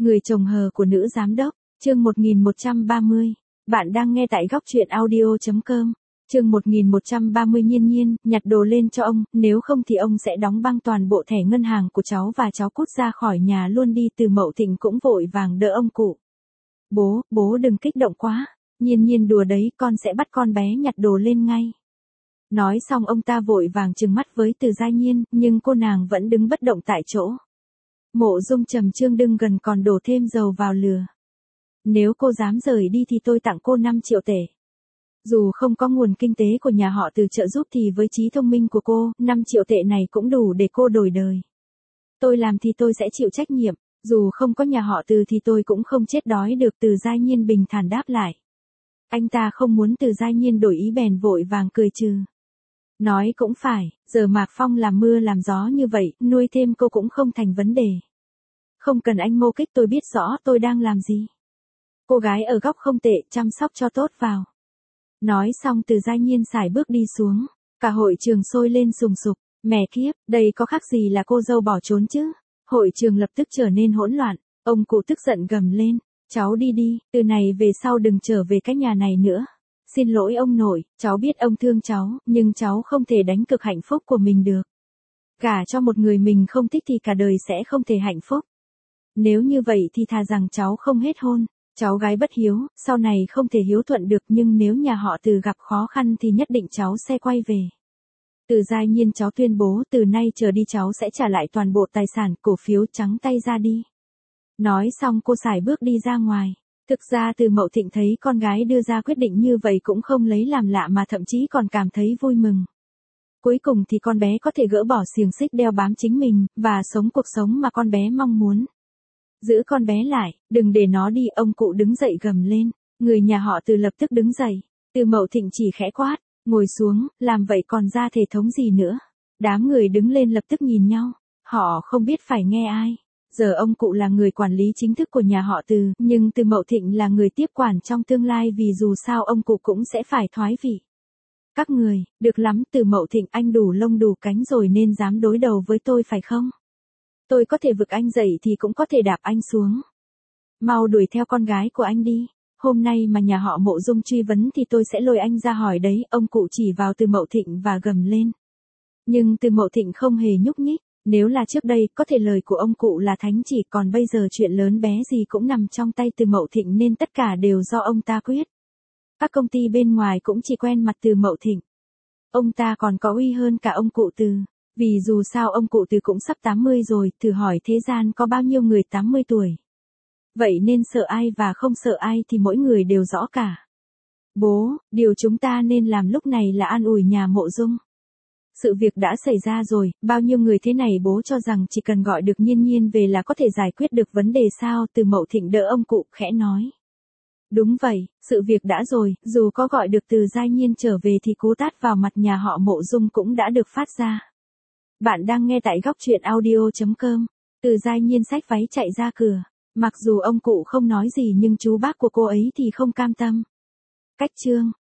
Người chồng hờ của nữ giám đốc, chương 1130. Bạn đang nghe tại góc truyện audio.com. Chương 1130 Nhiên Nhiên, nhặt đồ lên cho ông, nếu không thì ông sẽ đóng băng toàn bộ thẻ ngân hàng của cháu và cháu cút ra khỏi nhà luôn đi. Từ Mậu Thịnh cũng vội vàng đỡ ông cụ. Bố đừng kích động quá, Nhiên Nhiên đùa đấy, con sẽ bắt con bé nhặt đồ lên ngay. Nói xong ông ta vội vàng trừng mắt với Từ Giai Nhiên, nhưng cô nàng vẫn đứng bất động tại chỗ. Mộ Dung Trầm Trương đứng gần còn đổ thêm dầu vào lửa. Nếu cô dám rời đi thì tôi tặng cô 5 triệu tệ. Dù không có nguồn kinh tế của nhà họ Từ trợ giúp thì với trí thông minh của cô, 5 triệu tệ này cũng đủ để cô đổi đời. Tôi làm thì tôi sẽ chịu trách nhiệm, dù không có nhà họ Từ thì tôi cũng không chết đói được. Từ Giai Nhiên bình thản đáp lại. Anh ta không muốn Từ Giai Nhiên đổi ý bèn vội vàng cười trừ. Nói cũng phải, giờ Mạc Phong làm mưa làm gió như vậy, nuôi thêm cô cũng không thành vấn đề. Không cần anh mô kích, tôi biết rõ tôi đang làm gì. Cô gái ở góc không tệ, chăm sóc cho tốt vào. Nói xong Từ Giai Nhiên sải bước đi xuống, cả hội trường sôi lên sùng sục. Mẹ kiếp, đây có khác gì là cô dâu bỏ trốn chứ? Hội trường lập tức trở nên hỗn loạn, ông cụ tức giận gầm lên. Cháu đi đi, từ này về sau đừng trở về cái nhà này nữa. Xin lỗi ông nội, cháu biết ông thương cháu, nhưng cháu không thể đánh cược hạnh phúc của mình được. Gả cho một người mình không thích thì cả đời sẽ không thể hạnh phúc. Nếu như vậy thì thà rằng cháu không hết hôn. Cháu gái bất hiếu, sau này không thể hiếu thuận được, nhưng nếu nhà họ Từ gặp khó khăn thì nhất định cháu sẽ quay về. Từ Giai Nhiên, cháu tuyên bố từ nay trở đi cháu sẽ trả lại toàn bộ tài sản, cổ phiếu, trắng tay ra đi. Nói xong cô sải bước đi ra ngoài. Thực ra Từ Mậu Thịnh thấy con gái đưa ra quyết định như vậy cũng không lấy làm lạ mà thậm chí còn cảm thấy vui mừng. Cuối cùng thì con bé có thể gỡ bỏ xiềng xích đeo bám chính mình, và sống cuộc sống mà con bé mong muốn. Giữ con bé lại, đừng để nó đi, ông cụ đứng dậy gầm lên. Người nhà họ Từ lập tức đứng dậy. Từ Mậu Thịnh chỉ khẽ quát, ngồi xuống, làm vậy còn ra thể thống gì nữa. Đám người đứng lên lập tức nhìn nhau, họ không biết phải nghe ai. Giờ ông cụ là người quản lý chính thức của nhà họ Từ, nhưng Từ Mậu Thịnh là người tiếp quản trong tương lai, vì dù sao ông cụ cũng sẽ phải thoái vị. Các người, được lắm Từ Mậu Thịnh, anh đủ lông đủ cánh rồi nên dám đối đầu với tôi phải không? Tôi có thể vực anh dậy thì cũng có thể đạp anh xuống. Mau đuổi theo con gái của anh đi. Hôm nay mà nhà họ Mộ Dung truy vấn thì tôi sẽ lôi anh ra hỏi đấy. Ông cụ chỉ vào Từ Mậu Thịnh và gầm lên. Nhưng Từ Mậu Thịnh không hề nhúc nhích. Nếu là trước đây, có thể lời của ông cụ là thánh chỉ, còn bây giờ chuyện lớn bé gì cũng nằm trong tay Từ Mậu Thịnh nên tất cả đều do ông ta quyết. Các công ty bên ngoài cũng chỉ quen mặt Từ Mậu Thịnh. Ông ta còn có uy hơn cả ông cụ Từ. Vì dù sao ông cụ Từ cũng sắp 80 rồi, thử hỏi thế gian có bao nhiêu người 80 tuổi. Vậy nên sợ ai và không sợ ai thì mỗi người đều rõ cả. Bố, điều chúng ta nên làm lúc này là an ủi nhà Mộ Dung. Sự việc đã xảy ra rồi, bao nhiêu người thế này bố cho rằng chỉ cần gọi được Nhiên Nhiên về là có thể giải quyết được vấn đề sao? Từ Mậu Thịnh đỡ ông cụ khẽ nói. Đúng vậy, sự việc đã rồi, dù có gọi được Từ Giai Nhiên trở về thì cú tát vào mặt nhà họ Mộ Dung cũng đã được phát ra. Bạn đang nghe tại góc truyện audio.com. Từ Giai Nhiên xách váy chạy ra cửa. Mặc dù ông cụ không nói gì nhưng chú bác của cô ấy thì không cam tâm. Cách chương.